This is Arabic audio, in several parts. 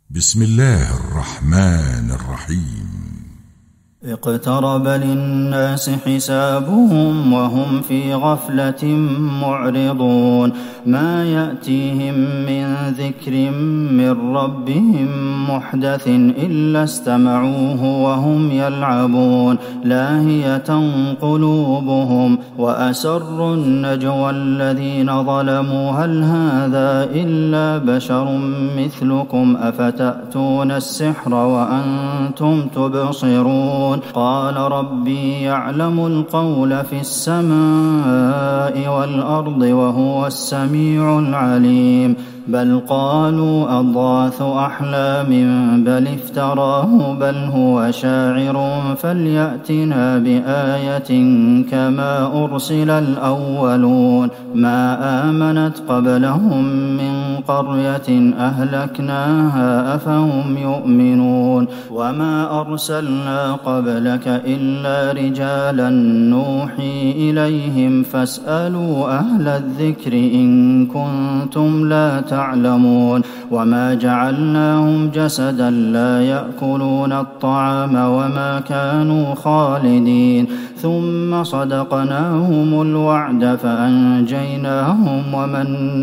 بسم الله الرحمن الرحيم. اقترب للناس حسابهم وهم في غفلة معرضون ما يأتيهم من ذكر من ربهم محدث إلا استمعوه وهم يلعبون لاهية قلوبهم وأسروا النجوى الذين ظلموا هل هذا إلا بشر مثلكم أفتأتون السحر وأنتم تبصرون قال ربي يعلم القول في السماء والأرض وهو السميع العليم بل قالوا أضغاث أحلام بل افتراه بل هو شاعر فليأتنا بآية كما أرسل الأولون ما آمنت قبلهم من قرية أهلكناها أفهم يؤمنون وما أرسلنا قبلك إلا رجالا نوحي إليهم فاسألوا أهل الذكر إن كنتم لا تعلمون وما جعلناهم جسدا لا يأكلون الطعام وما كانوا خالدين ثم صدقناهم الوعد فأنجيناهم ومن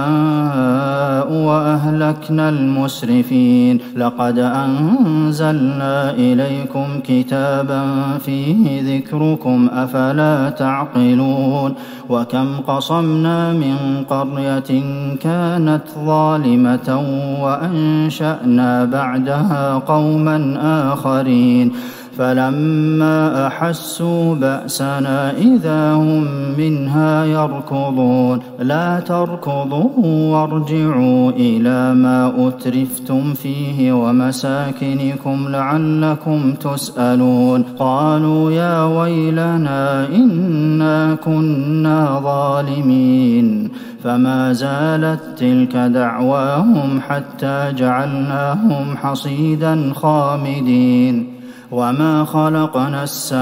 نشاء وأهلكنا المسرفين لقد أنزلنا إليكم كتابا فيه ذكركم أفلا تعقلون وكم قصمنا من قرية كانت ظالمة وأنشأنا بعدها قوما آخرين فلما أحسوا بأسنا إذا هم منها يركضون لا تركضوا وارجعوا إلى ما أترفتم فيه ومساكنكم لعلكم تسألون قالوا يا ويلنا إنا كنا ظالمين فما زالت تلك دعواهم حتى جعلناهم حصيدا خامدين وما خلقنا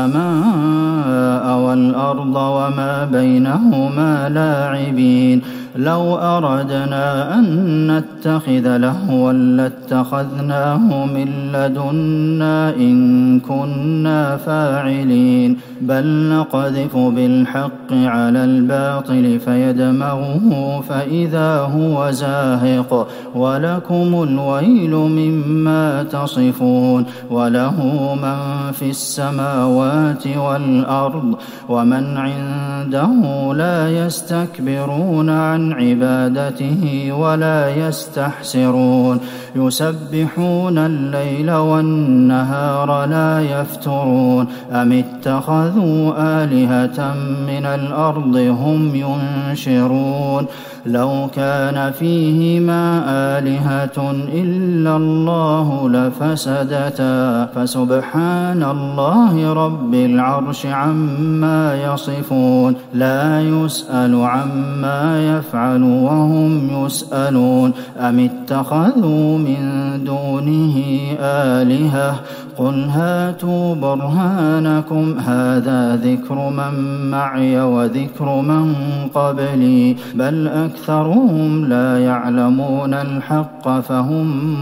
السماء والأرض وما بينهما لاعبين لو أردنا أن نتخذ لهوا لاتخذناه من لدنا إن كنا فاعلين بل نقذف بالحق على الباطل فيدمغه فإذا هو زاهق ولكم الويل مما تصفون وله من في السماوات والأرض ومن عنده لا يستكبرون عن عبادته ولا يستحسرون يسبحون الليل والنهار لا يفترون أم اتخذوا آلهة من الأرض هم ينشرون لو كان فيهما آلهة إلا الله لفسدتا فسبحان الله رب العرش عما يصفون لا يسأل عما يفعل وهم يسألون أم اتخذوا من دونه آلهة قل هاتوا برهانكم هذا ذكر من معي وذكر من قبلي بل أكثرهم لا يعلمون الحق فهم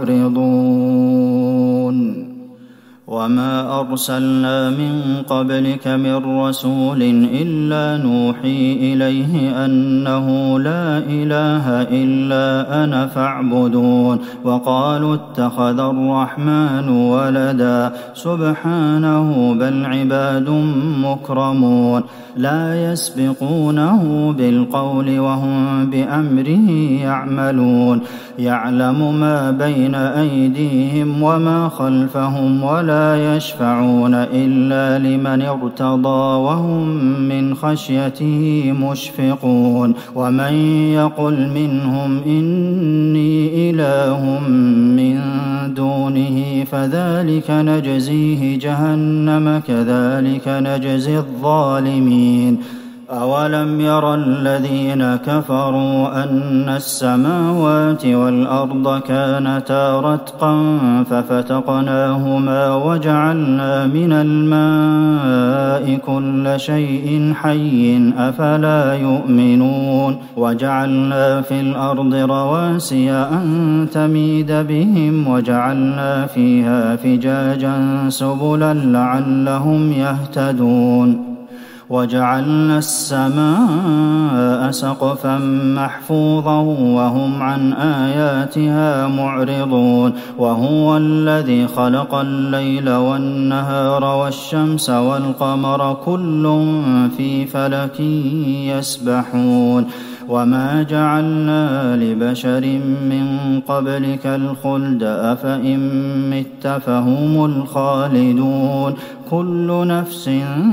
معرضون وما أرسلنا من قبلك من رسول إلا نوحي إليه أنه لا إله إلا أنا فاعبدون وقالوا اتخذ الرحمن ولدا سبحانه بل عباد مكرمون لا يسبقونه بالقول وهم بأمره يعملون يعلم ما بين أيديهم وما خلفهم ولا يشفعون إلا لمن ارتضى وهم من خشيته مشفقون ومن يقل منهم إني إله من دونه فذلك نجزيه جهنم كذلك نجزي الظالمين أولم ير الذين كفروا أن السماوات والأرض كانتا رتقا ففتقناهما وجعلنا من الماء كل شيء حي أفلا يؤمنون وجعلنا في الأرض رواسي أن تميد بهم وجعلنا فيها فجاجا سبلا لعلهم يهتدون وجعلنا السماء سقفا محفوظا وهم عن آياتها معرضون وهو الذي خلق الليل والنهار والشمس والقمر كل في فلك يسبحون وما جعلنا لبشر من قبلك الخلد أفإن مت فهم الخالدون كل نفس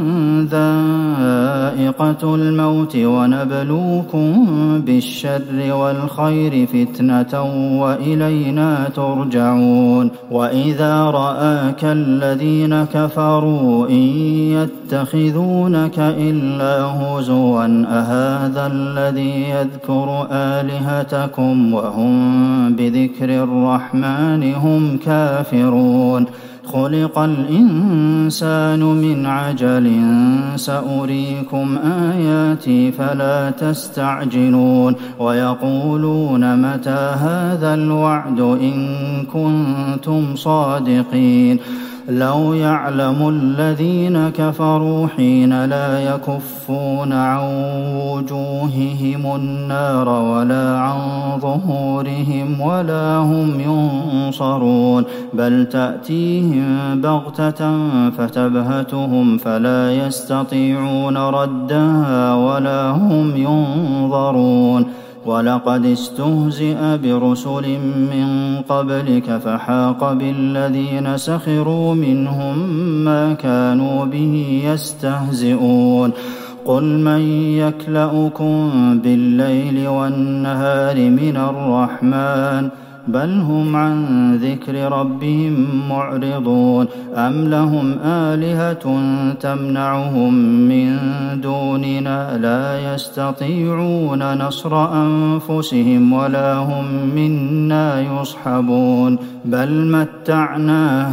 ذائقة الموت ونبلوكم بالشر والخير فتنة وإلينا ترجعون وإذا رآك الذين كفروا إن يتخذونك إلا هزوا أهذا الذي يذكر آلهتكم وهم بذكر الرحمن هم كافرون خلق الإنسان من عجل سأريكم آياتي فلا تستعجلون ويقولون متى هذا الوعد إن كنتم صادقين لو يعلم الذين كفروا حين لا يكفون عن وجوههم النار ولا عن ظهورهم ولا هم ينصرون بل تأتيهم بغتة فتبهتهم فلا يستطيعون ردها ولا هم ينظرون ولقد استهزئ برسل من قبلك فحاق بالذين سخروا منهم ما كانوا به يستهزئون قل من يكلؤكم بالليل والنهار من الرحمن بل هم عن ذكر ربهم معرضون أم لهم آلهة تمنعهم من دوننا لا يستطيعون نصر أنفسهم ولا هم منا يصحبون بل متعنا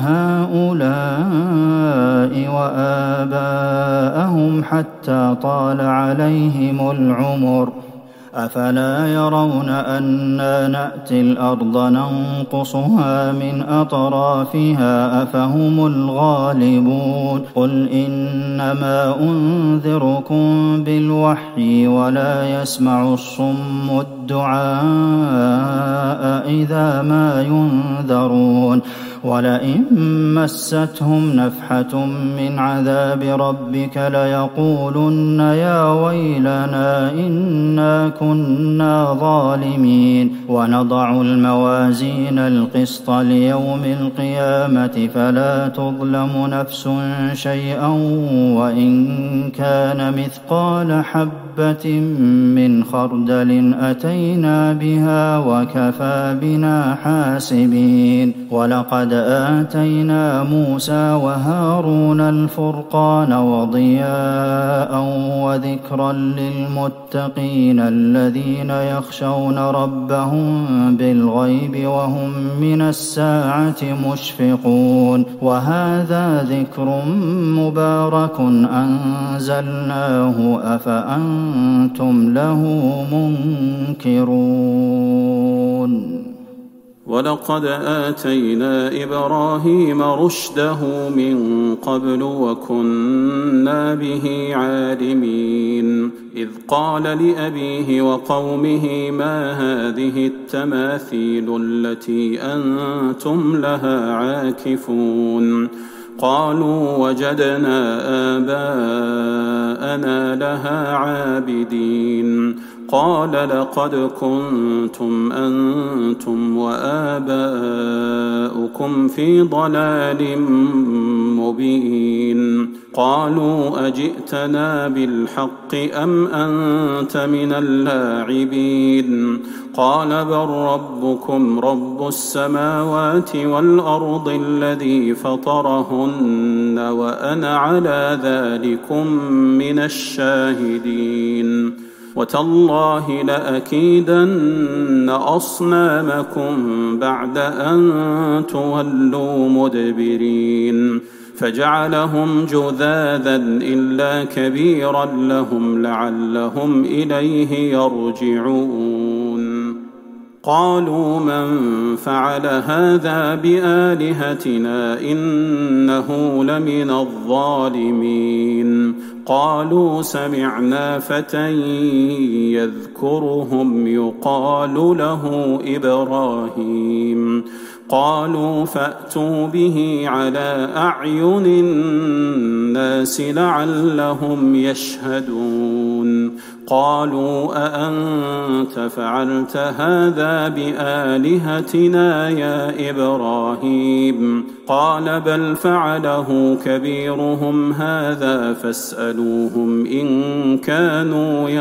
هؤلاء وآباءهم حتى طال عليهم العمر أفلا يرون أنا نأتي الأرض ننقصها من أطرافها أفهم الغالبون قل إنما أنذركم بالوحي ولا يسمع الصم الدعاء إذا ما ينذرون ولئن مستهم نفحة من عذاب ربك ليقولن يا ويلنا إنا كنا ظالمين ونضع الموازين القسط ليوم القيامة فلا تظلم نفس شيئا وإن كان مثقال حبة من خردل أتينا بها وكفى بنا حاسبين ولقد آتينا موسى وهارون الفرقان وضياء وذكرا للمتقين الذين يخشون ربهم بالغيب وهم من الساعة مشفقون وهذا ذكر مبارك أنزلناه أفأنتم له منكرون ولقد آتينا إبراهيم رشده من قبل وكنا به عالمين إذ قال لأبيه وقومه ما هذه التماثيل التي أنتم لها عاكفون قالوا وجدنا آباءنا لها عابدين قال لقد كنتم أنتم وآباؤكم في ضلال مبين. قالوا أجئتنا بالحق أم أنت من اللاعبين؟ قال بل ربكم رب السماوات والأرض الذي فطرهن وأنا على ذلكم من الشاهدين. وتالله لأكيدن أصنامكم بعد أن تولوا مدبرين. فجعلهم جذاذا إلا كبيرا لهم لعلهم إليه يرجعون. قالوا من فعل هذا بآلهتنا إنه لمن الظالمين. قالوا سمعنا فتى يذكرهم يقال له إبراهيم. قالوا فأتوا به على أعين الناس لعلهم يشهدون. قالوا أأنت فعلت هذا بآلهتنا يا إبراهيم؟ قال بل فعله كبيرهم هذا فاسألوهم إن كانوا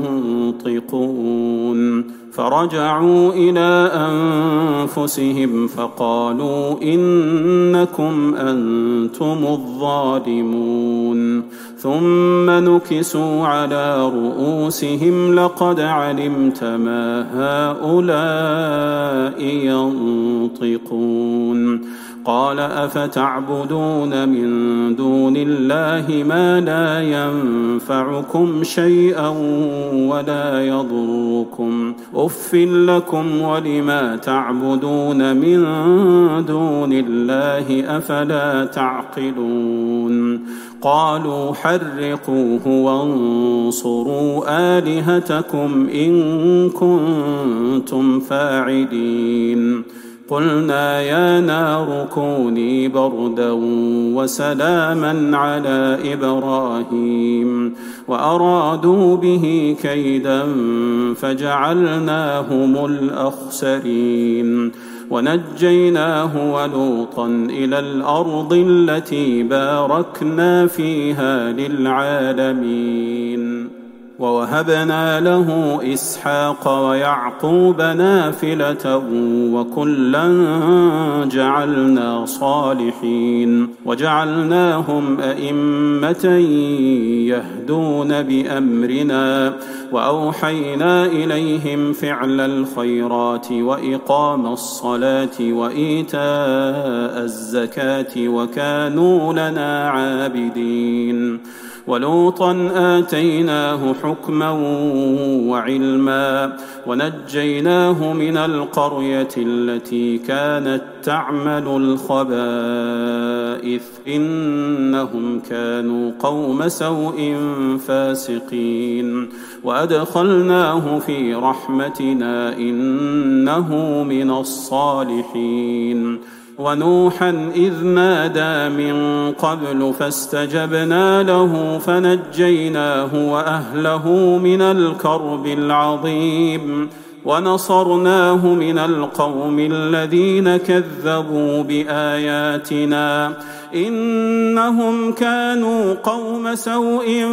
ينطقون. فرجعوا إلى أنفسهم فقالوا إنكم أنتم الظالمون. ثم نكسوا على رؤوسهم لقد علمت ما هؤلاء ينطقون. قال أفتعبدون من دون الله ما لا ينفعكم شيئا ولا يضركم أف لكم ولما تعبدون من دون الله أفلا تعقلون. قالوا حرقوه وانصروا آلهتكم إن كنتم فاعلين. قلنا يا نار كوني بردا وسلاما على إبراهيم وأرادوا به كيدا فجعلناهم الأخسرين. ونجيناه ولوطا إلى الأرض التي باركنا فيها للعالمين. ووهبنا له إسحاق ويعقوب نافلة وكلا جعلنا صالحين وجعلناهم أئمة يهدون بأمرنا وأوحينا إليهم فعل الخيرات وإقام الصلاة وإيتاء الزكاة وكانوا لنا عابدين. ولوطا آتيناه حكما وعلما ونجيناه من القرية التي كانت تعمل الخبائث إنهم كانوا قوم سوء فاسقين. وأدخلناه في رحمتنا إنه من الصالحين. ونوحا إذ نادى من قبل فاستجبنا له فنجيناه وأهله من الكرب العظيم ونصرناه من القوم الذين كذبوا بآياتنا إنهم كانوا قوم سوء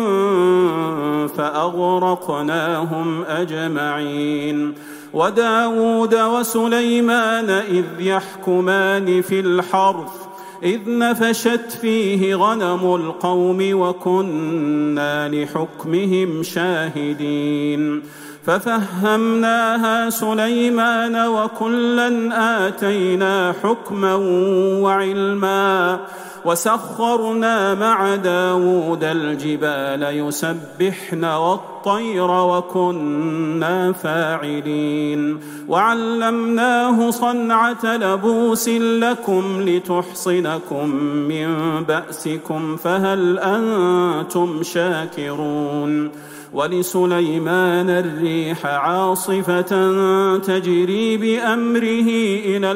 فأغرقناهم أجمعين. وداود وسليمان إذ يحكمان في الحرث إذ نفشت فيه غنم القوم وكنا لحكمهم شاهدين. ففهمناها سليمان وكلا آتينا حكما وعلما وسخرنا مع داود الجبال يسبحن والطير وكنا فاعلين. وعلمناه صنعة لبوس لكم لتحصنكم من بأسكم فهل أنتم شاكرون. ولسليمان الريح عاصفة تجري بأمره إلى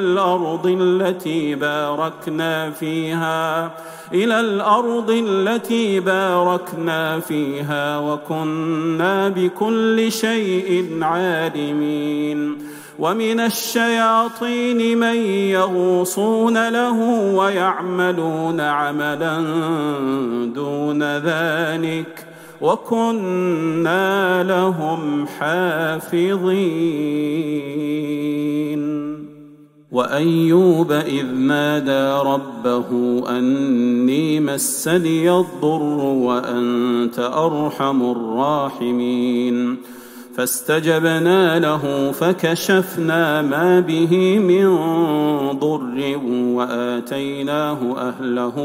الأرض التي باركنا فيها وكنا بكل شيء عالمين. ومن الشياطين من يغوصون له ويعملون عملا دون ذلك وكنا لهم حافظين. وأيوب إذ نادى ربه أني مسني الضر وأنت أرحم الراحمين فاستجبنا له فكشفنا ما به من ضر وآتيناه أهله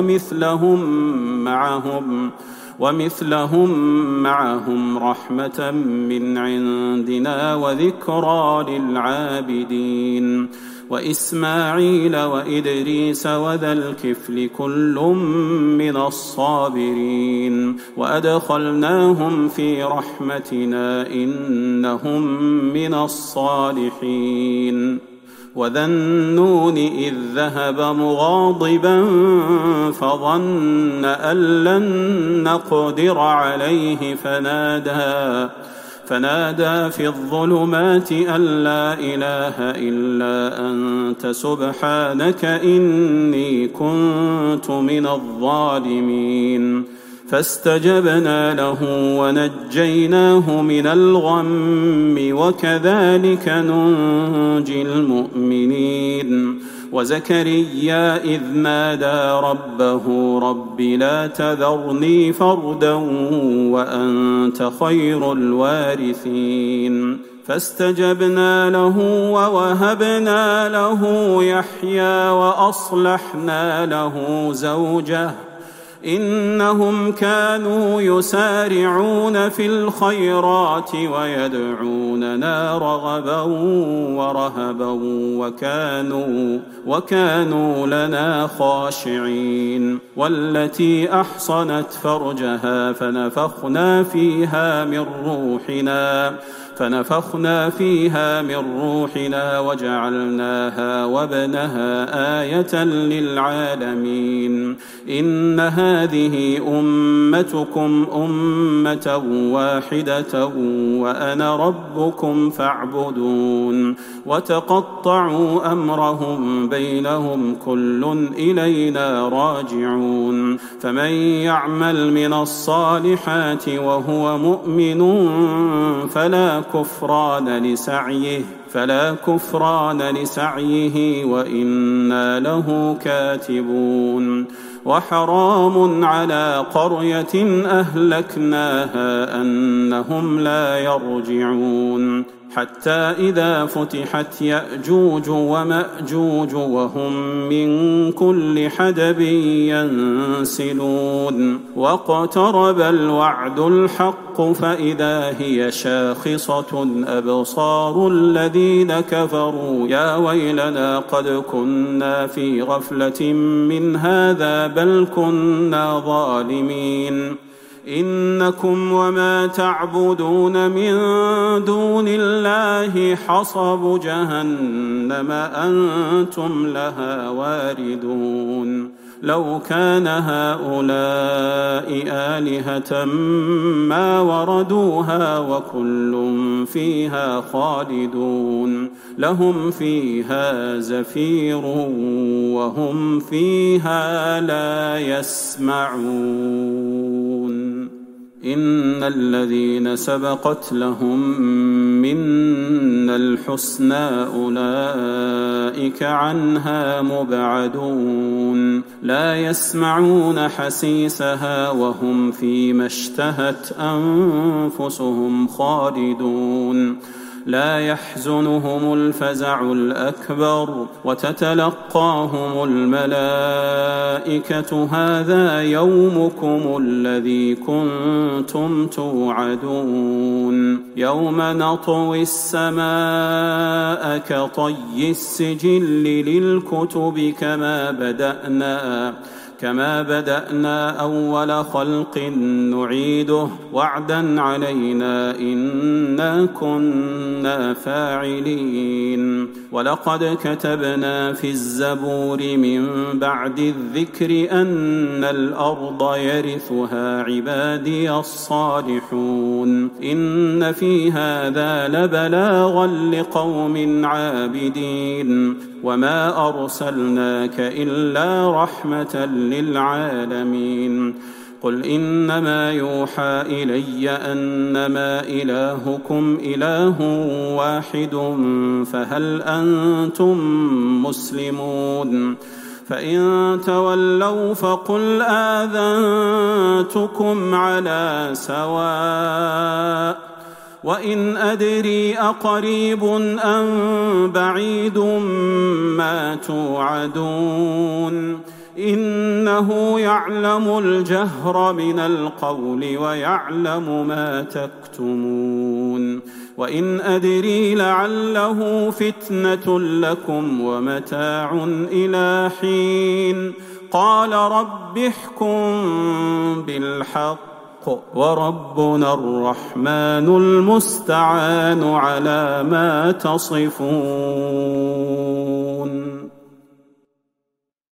ومثلهم معهم رحمة من عندنا وذكرى للعابدين. وإسماعيل وإدريس وذا الكفل كل من الصابرين وأدخلناهم في رحمتنا إنهم من الصالحين. وذا النون إذ ذهب مغاضبا فظن أن لن نقدر عليه فنادى في الظلمات أن لا إله إلا أنت سبحانك إني كنت من الظالمين. فاستجبنا له ونجيناه من الغم وكذلك ننجي المؤمنين. وزكريا إذ نادى ربه رب لا تذرني فردا وأنت خير الوارثين. فاستجبنا له ووهبنا له يحيى وأصلحنا له زوجه إنهم كانوا يسارعون في الخيرات ويدعوننا رغبا ورهبا وكانوا لنا خاشعين. والتي أحصنت فرجها فنفخنا فيها من روحنا وجعلناها وابنها آية للعالمين. إن هذه أمتكم أمة واحدة وأنا ربكم فاعبدون. وتقطعوا أمرهم بينهم كل إلينا راجعون. فمن يعمل من الصالحات وهو مؤمن فلا كفران لسعيه وإنا له كاتبون. وحرام على قرية أهلكناها أنهم لا يرجعون حتى إذا فتحت يأجوج ومأجوج وهم من كل حدب ينسلون. واقترب الوعد الحق فإذا هي شاخصة أبصار الذين كفروا يا ويلنا قد كنا في غفلة من هذا بل كنا ظالمين. إنكم وما تعبدون من دون الله حصب جهنم أنتم لها واردون. لو كان هؤلاء آلهة ما وردوها وكل فيها خالدون. لهم فيها زفير وهم فيها لا يسمعون. إن الذين سبقت لهم منا الحسنى أولئك عنها مبعدون. لا يسمعون حسيسها وهم فيما اشتهت أنفسهم خالدون. لا يحزنهم الفزع الأكبر وتتلقاهم الملائكة هذا يومكم الذي كنتم توعدون. يوم نطوي السماء كطي السجل للكتب كما بدأنا أول خلق نعيده وعدا علينا إنا كنا فاعلين ولقد كتبنا في الزبور من بعد الذكر أن الأرض يرثها عبادي الصالحون إن في هذا لبلاغا لقوم عابدين وما أرسلناك إلا رحمة للعالمين قل إنما يوحى إلي أنما إلهكم إله واحد فهل أنتم مسلمون فإن تولوا فقل آذنتكم على سواء وإن أدري أقريب أم بعيد ما توعدون إنه يعلم الجهر من القول ويعلم ما تكتمون وإن أدري لعله فتنة لكم ومتاع إلى حين قال رب احكم بالحق وربنا الرحمن المستعان على ما تصفون